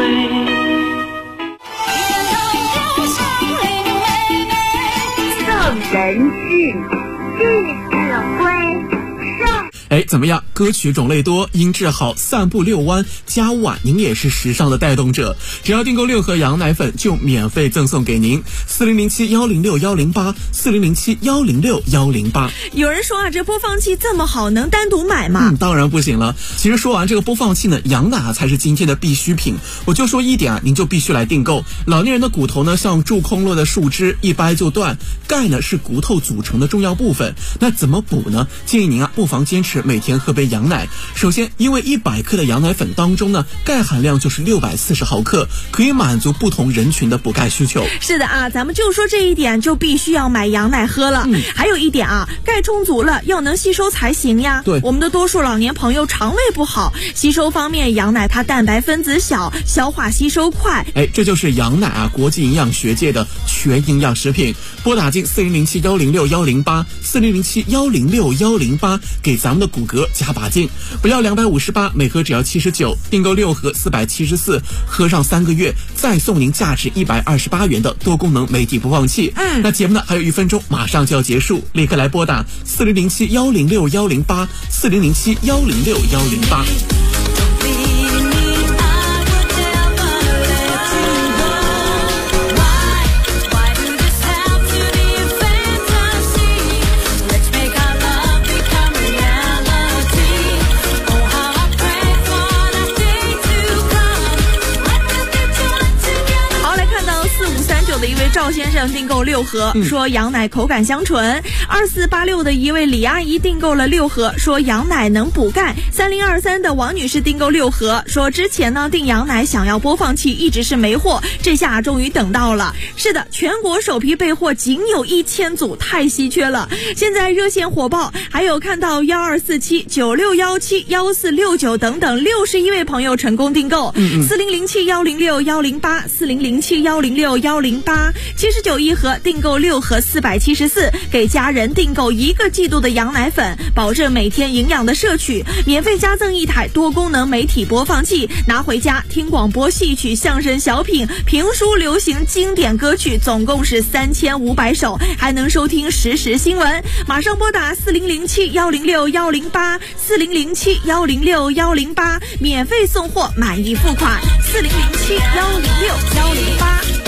Speaker 6: 宋人志，弟子规。
Speaker 8: 怎么样？歌曲种类多，音质好，散步遛弯，家务您也是时尚的带动者。只要订购6盒羊奶粉，就免费赠送给您。4007-106-108， 4007-106-108。
Speaker 7: 有人说这播放器这么好，能单独买吗？
Speaker 8: 当然不行了。其实说完这个播放器呢，羊奶才是今天的必需品。我就说一点您就必须来订购。老年人的骨头呢，像蛀空落的树枝，一掰就断。钙呢是骨头组成的重要部分，那怎么补呢？建议您不妨坚持每天喝杯羊奶。首先，因为100克的羊奶粉当中呢，钙含量就是640毫克，可以满足不同人群的补钙需求。
Speaker 7: 是的咱们就说这一点，就必须要买羊奶喝了。还有一点钙充足了，要能吸收才行呀。
Speaker 8: 对，
Speaker 7: 我们的多数老年朋友肠胃不好，吸收方面，羊奶它蛋白分子小，消化吸收快。
Speaker 8: 这就是羊奶国际营养学界的全营养食品。拨打进4007-106-108， 4007-106-108，给咱们的骨骼加把劲。不要258，每盒只要79，订购6盒474，喝上3个月，再送您价值128元的多功能媒体播放器。那节目呢还有1分钟，马上就要结束，立刻来拨打4007-106-108， 4007-106-108。
Speaker 7: 的一位赵先生订购6盒，说羊奶口感香醇。2486的一位李阿姨订购了6盒，说羊奶能补钙。3023的王女士订购6盒，说之前呢订羊奶想要播放器一直是没货，这下终于等到了。是的，全国首批备货仅有1000组，太稀缺了。现在热线火爆，还有看到1247、9617、1469等等61位朋友成功订购。4007、106、108、4007、106、108 79一盒，订购6盒474，给家人订购1个季度的羊奶粉，保证每天营养的摄取，免费加赠1台多功能媒体播放器，拿回家听广播、戏曲、相声、小品、评书、流行经典歌曲，总共是3500首，还能收听实时新闻。马上拨打4007、106、108 4007、106、108，免费送货，满意付款。4007、106、108。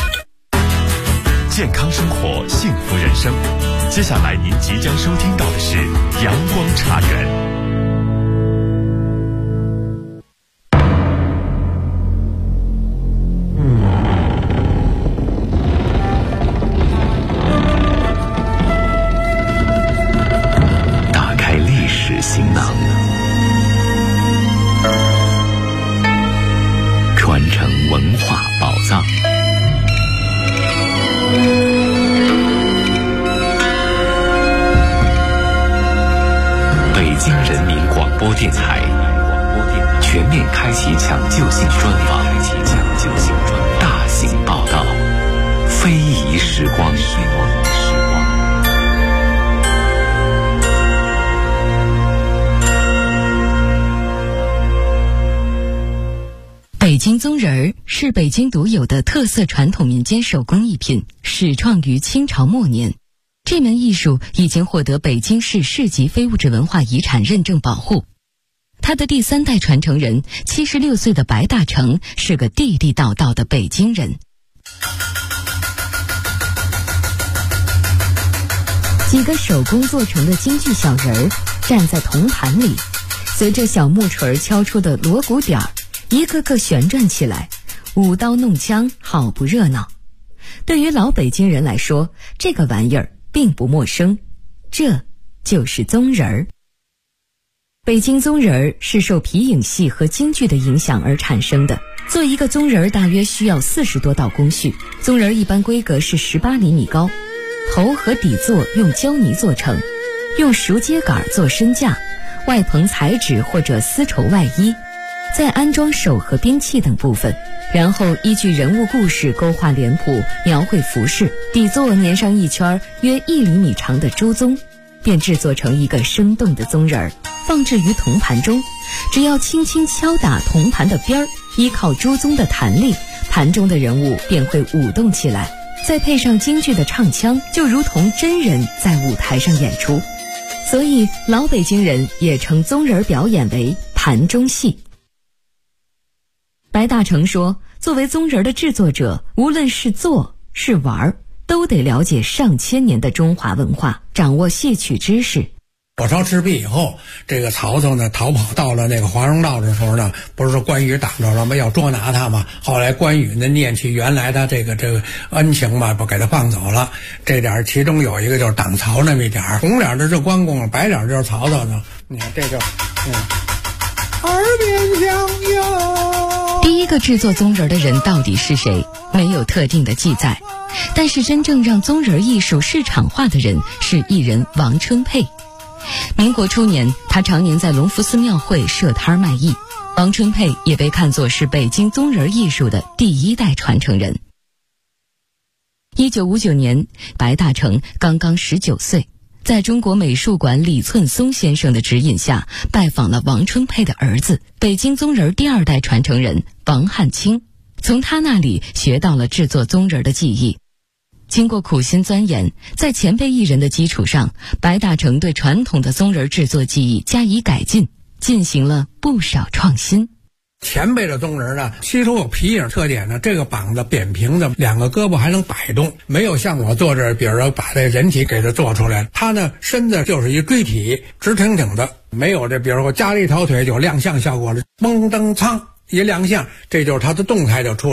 Speaker 1: 健康生活，幸福人生。接下来您即将收听到的是阳光茶园。
Speaker 10: 打开历史行囊，传承文化宝藏。北京人民广播电台全面开启抢救性专访，大型报道，非遗时光。
Speaker 11: 北京宗人儿是北京独有的特色传统民间手工艺品，始创于清朝末年。这门艺术已经获得北京市市级非物质文化遗产认证保护。他的第3代传承人76岁的白大成是个地地道道的北京人。几个手工做成的京剧小人儿站在铜盘里，随着小木锤敲出的锣鼓点儿，一个个旋转起来，舞刀弄枪，好不热闹。对于老北京人来说，这个玩意儿并不陌生，这就是宗人儿。北京宗人儿是受皮影戏和京剧的影响而产生的。做一个宗人儿大约需要40多道工序，宗人儿一般规格是18厘米高，头和底座用胶泥做成，用熟秸秆做身架，外棚彩纸或者丝绸外衣，再安装手和兵器等部分，然后依据人物故事勾画脸谱，描绘服饰，底座粘上一圈约1厘米长的朱宗，便制作成一个生动的宗人儿，放置于铜盘中。只要轻轻敲打铜盘的边儿，依靠朱宗的弹力，盘中的人物便会舞动起来，再配上京剧的唱腔，就如同真人在舞台上演出。所以老北京人也称宗人表演为盘中戏。白大成说，作为宗人的制作者，无论是做是玩，都得了解上千年的中华文化，掌握戏曲知识。
Speaker 12: 火烧赤壁以后，这个曹操呢逃跑到了那个华容道的时候呢，不是说关羽挡着了吗？要捉拿他嘛。后来关羽呢念起原来他这个恩情嘛，不给他放走了。这点其中有一个就是挡曹那么一点，红脸的是关公，白脸就是曹操呢。你看这就耳边响哟。
Speaker 11: 第一个制作宗人的人到底是谁？没有特定的记载，但是真正让宗人艺术市场化的人是艺人王春佩。民国初年，他常年在隆福寺庙会设摊卖艺。王春佩也被看作是北京宗人艺术的第1代传承人。1959年，白大成刚刚19岁，在中国美术馆李寸松先生的指引下，拜访了王春佩的儿子，北京宗人第2代传承人王汉卿，从他那里学到了制作宗人的技艺。经过苦心钻研，在前辈艺人的基础上，白大成对传统的宗人制作技艺加以改进，进行了不少创新。
Speaker 12: 前辈的宗人呢，其中有皮影特点呢，这个膀子扁平的，2个胳膊还能摆动，没有像我坐这儿，比如说把这人体给它做出来。他呢身子就是一锥体，直挺挺的，没有这比如说加了一条腿就亮相效果了，嘣噔噌一亮相，这就是他的动态就出来。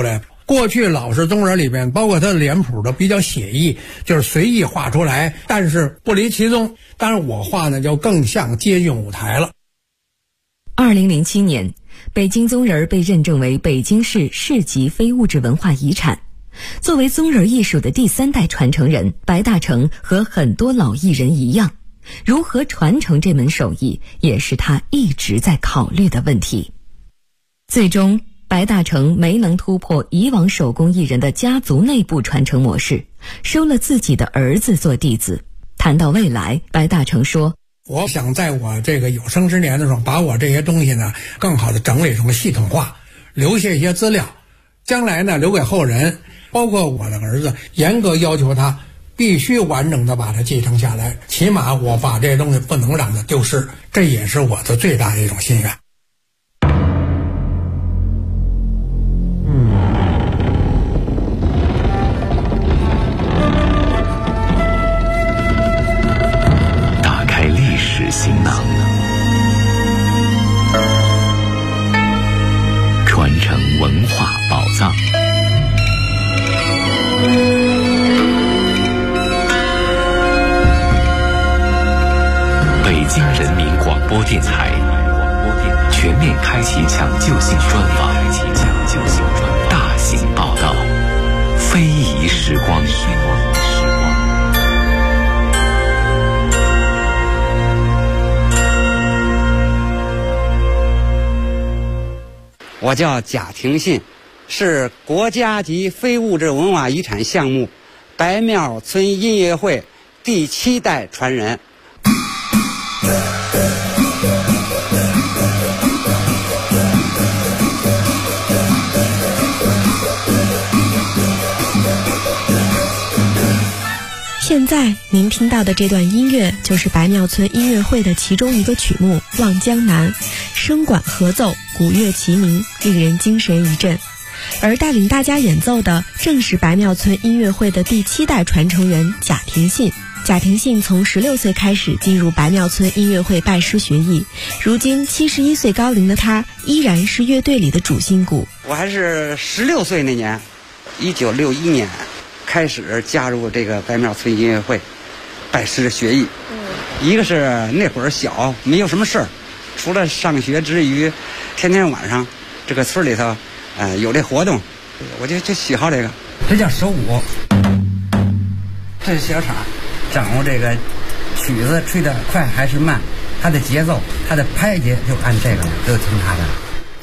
Speaker 12: 过去老式宗人里边，包括他的脸谱都比较写意，就是随意画出来，但是不离其宗。当然我画呢就更像接近舞台了。
Speaker 11: 2007年，北京宗人被认证为北京市市级非物质文化遗产。作为宗人艺术的第3代传承人，白大成和很多老艺人一样，如何传承这门手艺也是他一直在考虑的问题。最终白大成没能突破以往手工艺人的家族内部传承模式，收了自己的儿子做弟子。谈到未来，白大成说，
Speaker 12: 我想在我这个有生之年的时候，把我这些东西呢更好的整理成系统化，留下一些资料，将来呢留给后人，包括我的儿子，严格要求他必须完整的把它继承下来，起码我把这些东西不能让它丢失，这也是我的最大的一种心愿。
Speaker 10: 打开历史行囊，传承文化宝藏。北京人民广播电台全面开启抢救性专访，大型报道，非遗时光。
Speaker 13: 我叫贾廷信，是国家级非物质文化遗产项目白庙村音乐会第7代传人。
Speaker 7: 现在您听到的这段音乐就是白庙村音乐会的其中一个曲目《望江南》，声管合奏，鼓乐齐鸣，令人精神一振。而带领大家演奏的正是白庙村音乐会的第7代传承人贾廷信。贾廷信从16岁开始进入白庙村音乐会拜师学艺，如今71岁高龄的他依然是乐队里的主心骨。
Speaker 13: 我还是16岁那年，1961年开始加入这个白庙村音乐会拜师学艺。一个是那会儿小，没有什么事儿，除了上学之余，天天晚上这个村里头有这活动，我就喜好这个。这叫手鼓，这是小叉，掌握这个曲子吹得快还是慢，它的节奏，它的拍节就按这个，就听它的。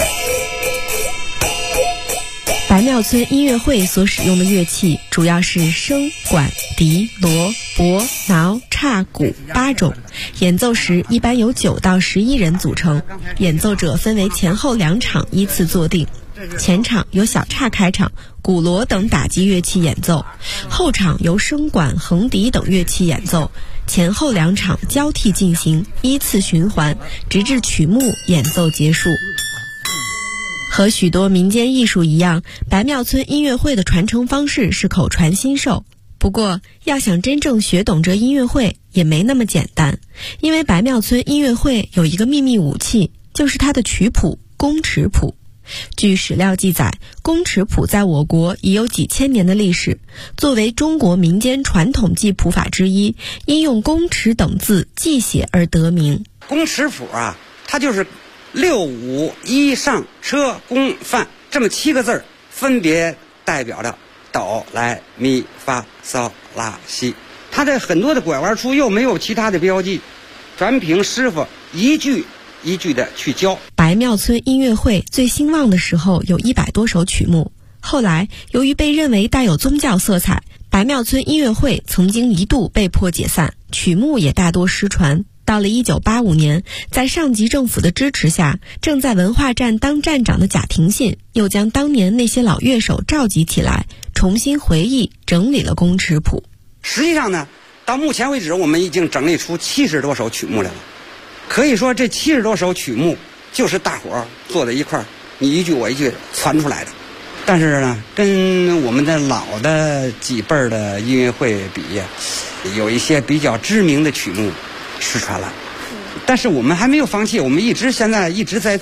Speaker 7: 白庙村音乐会所使用的乐器主要是笙、管、笛、锣、钹、挠、叉、鼓8种，演奏时一般由9到11人组成，演奏者分为前后2场依次坐定。前场由小叉开场，鼓锣等打击乐器演奏，后场由笙管、横笛等乐器演奏，前后2场交替进行，依次循环，直至曲目演奏结束。和许多民间艺术一样，白庙村音乐会的传承方式是口传心授。不过，要想真正学懂这音乐会也没那么简单，因为白庙村音乐会有一个秘密武器，就是它的曲谱公尺谱。据史料记载，公尺谱在我国已有几千年的历史，作为中国民间传统记谱法之一，因用公尺等字记写而得名。
Speaker 13: 公尺谱啊，它就是6、5、1上车公范这么7个字，分别代表着哆来咪发嗦拉西。它这很多的拐弯处又没有其他的标记，全凭师傅一句一句的去教。
Speaker 7: 白庙村音乐会最兴旺的时候有100多首曲目，后来由于被认为带有宗教色彩，白庙村音乐会曾经一度被迫解散，曲目也大多失传。到了1985年，在上级政府的支持下，正在文化站当站长的贾廷信又将当年那些老乐手召集起来，重新回忆整理了公尺谱。
Speaker 13: 实际上呢，到目前为止我们已经整理出70多首曲目来了。可以说这70多首曲目就是大伙儿坐在一块儿，你一句我一句传出来的。但是呢，跟我们的老的几辈儿的音乐会比，有一些比较知名的曲目失传了。但是我们还没有放弃，我们现在一直在做。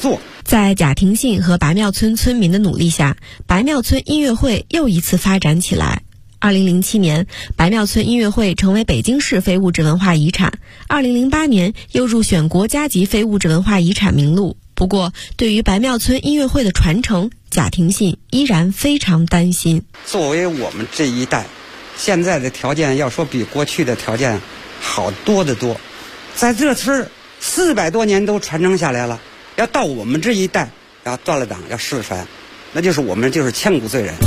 Speaker 14: 在贾廷信和白庙村村民的努力下，白庙村音乐会又一次发展起来。2007年，白庙村音乐会成为北京市非物质文化遗产。2008年又入选国家级非物质文化遗产名录。不过，对于白庙村音乐会的传承，贾廷信依然非常担心。
Speaker 13: 作为我们这一代，现在的条件要说比过去的条件好多得多，在这村400多年都传承下来了。要到我们这一代要断了档要失传，那就是我们就是千古罪人。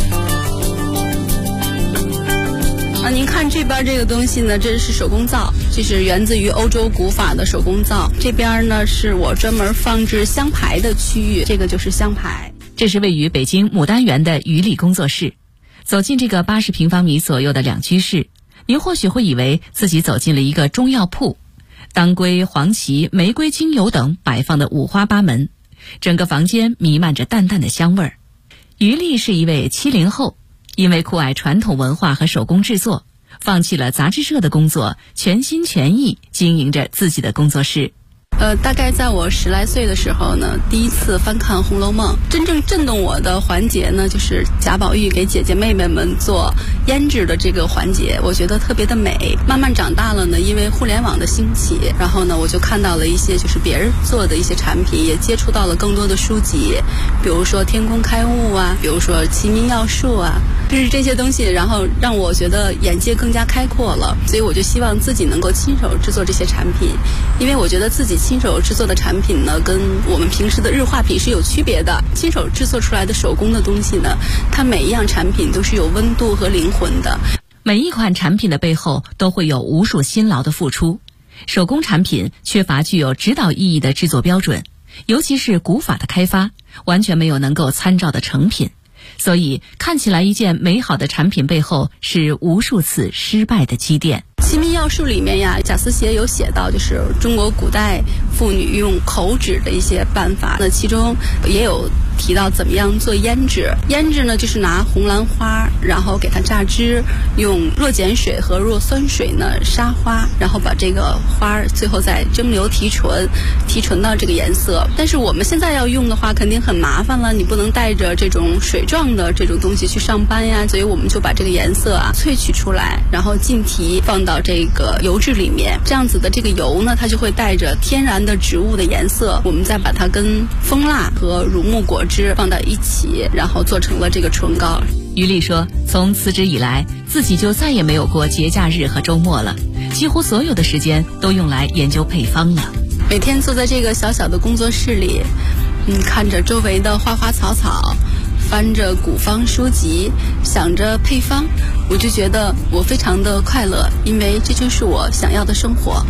Speaker 15: 您看这边这个东西呢，这是手工皂，这是源自于欧洲古法的手工皂。这边呢是我专门放置香牌的区域，这个就是香牌。
Speaker 3: 这是位于北京牡丹园的于丽工作室。走进这个80平方米左右的两居室，您或许会以为自己走进了一个中药铺。当归、黄芪、玫瑰精油等摆放的五花八门，整个房间弥漫着淡淡的香味儿。于丽是一位70后，因为酷爱传统文化和手工制作，放弃了杂志社的工作，全心全意经营着自己的工作室。
Speaker 15: 大概在我10来岁的时候呢，第一次翻看《红楼梦》，真正震动我的环节呢，就是贾宝玉给姐姐妹妹们做胭脂的这个环节，我觉得特别的美。慢慢长大了呢，因为互联网的兴起，然后呢，我就看到了一些就是别人做的一些产品，也接触到了更多的书籍，比如说天工开物啊，比如说齐民要术啊，就是这些东西，然后让我觉得眼界更加开阔了。所以我就希望自己能够亲手制作这些产品，因为我觉得自己亲手制作的产品呢，跟我们平时的日化品是有区别的。亲手制作出来的手工的东西呢，它每一样产品都是有温度和灵魂的。
Speaker 3: 每一款产品的背后都会有无数辛劳的付出。手工产品缺乏具有指导意义的制作标准，尤其是古法的开发，完全没有能够参照的成品。所以看起来一件美好的产品背后是无数次失败的积淀。
Speaker 15: 齐民要术里面呀，贾思勰有写到，就是中国古代妇女用口脂的一些办法，那其中也有提到怎么样做胭脂。胭脂呢，就是拿红兰花，然后给它榨汁，用弱碱水和弱酸水呢杀花，然后把这个花最后再蒸馏提纯，提纯到这个颜色。但是我们现在要用的话，肯定很麻烦了，你不能带着这种水状的这种东西去上班呀，所以我们就把这个颜色萃取出来，然后浸提放到这个油脂里面，这样子的这个油呢，它就会带着天然的植物的颜色，我们再把它跟蜂蜡和乳木果汁放到一起，然后做成了这个唇膏。
Speaker 3: 于丽说，从辞职以来，自己就再也没有过节假日和周末了，几乎所有的时间都用来研究配方了。
Speaker 15: 每天坐在这个小小的工作室里，看着周围的花花草草，翻着古方书籍，想着配方，我就觉得我非常的快乐，因为这就是我想要的生活。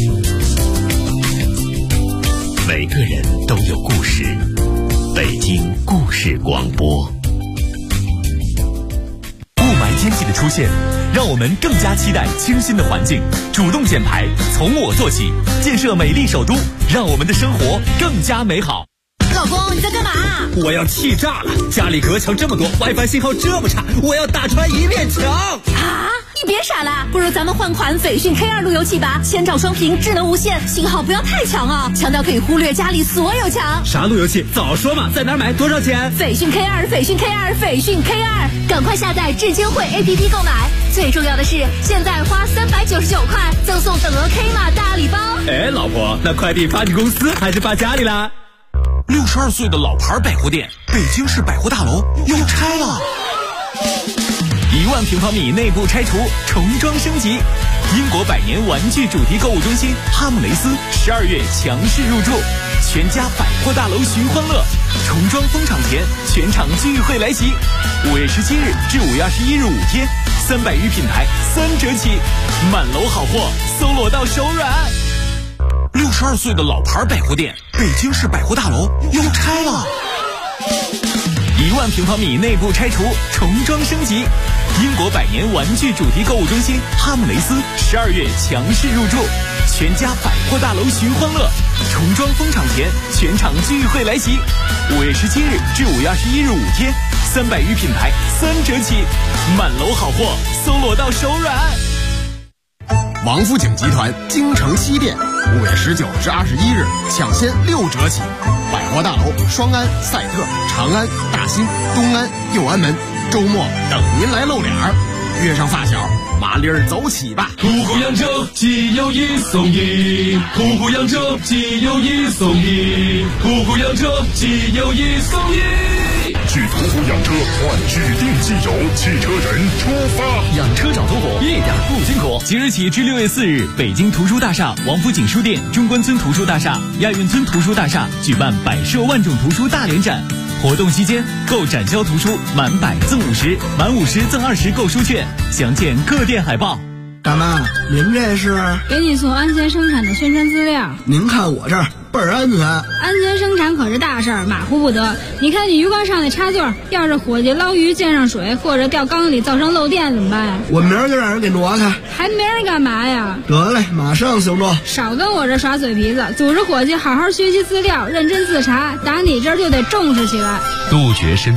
Speaker 1: 每个人都有故事，北京故事广播。雾霾天气的出现，让我们更加期待清新的环境。主动减排，从我做起，建设美丽首都，让我们的生活更加美好。
Speaker 16: 老公，你在干嘛？
Speaker 17: 我要气炸了！家里隔墙这么多 ，WiFi 信号这么差，我要打穿一面墙！
Speaker 16: 啊！你别傻了，不如咱们换款斐讯 K2 路由器吧，千兆双屏，智能无线，信号不要太强啊，强到可以忽略家里所有墙。
Speaker 17: 啥路由器？早说嘛！在哪儿买？多少钱？
Speaker 16: 斐讯 K2，斐讯 K2，斐讯 K2，赶快下载智金汇 APP 购买。最重要的是，现在花399块，赠送等额 K 码大礼包。
Speaker 17: 哎，老婆，那快递发你公司还是发家里啦
Speaker 1: ？62岁的老牌百货店，北京市百货大楼又拆了。1万平方米内部拆除，重装升级。英国百年玩具主题购物中心哈姆雷斯12月强势入驻，全家百货大楼寻欢乐，重装风场前全场聚会来袭。5月17日至5月21日5天，300余品牌3折起，满楼好货，搜罗到手软。62岁的老牌百货店，北京市百货大楼又拆了。1万平方米内部拆除，重装升级。英国百年玩具主题购物中心哈姆雷斯12月强势入驻，全家百货大楼寻欢乐，重装风场前全场聚会来袭。5月17日至5月21日5天，300余品牌3折起，满楼好货，搜罗到手软。
Speaker 18: 王府井集团京城西店 5月19至21日抢先6折起。百货大楼双安、赛特、长安、大兴、东安、右安门，周末等您来露脸儿。约上发小，麻利儿走起吧！
Speaker 19: 途虎养车既有1送1，途虎养车既有1送1，途虎养车既有1送1。
Speaker 20: 去途虎养车换指定汽油，汽车人出发。
Speaker 1: 养车找途虎，一点不辛苦。即日起至6月4日，北京图书大厦、王府井书店、中关村图书大厦、亚运村图书大厦举办百设万种图书大联展。活动期间，购展销图书满100赠50，满50赠20购书券，详见各店海报。
Speaker 21: 大妈，您这是？
Speaker 22: 给你送安全生产的宣传资料。
Speaker 21: 您看我这儿倍儿安全。
Speaker 22: 安全生产可是大事儿，马虎不得。你看你鱼缸上的插座，要是伙计捞鱼溅上水，或者掉缸里造成漏电怎么办呀？
Speaker 21: 我明儿就让人给挪开。
Speaker 22: 还明儿干嘛呀？
Speaker 21: 得嘞，马上行动。
Speaker 22: 少跟我这耍嘴皮子，组织伙计好好学习资料，认真自查，打你这儿就得重视起来。
Speaker 10: 杜绝身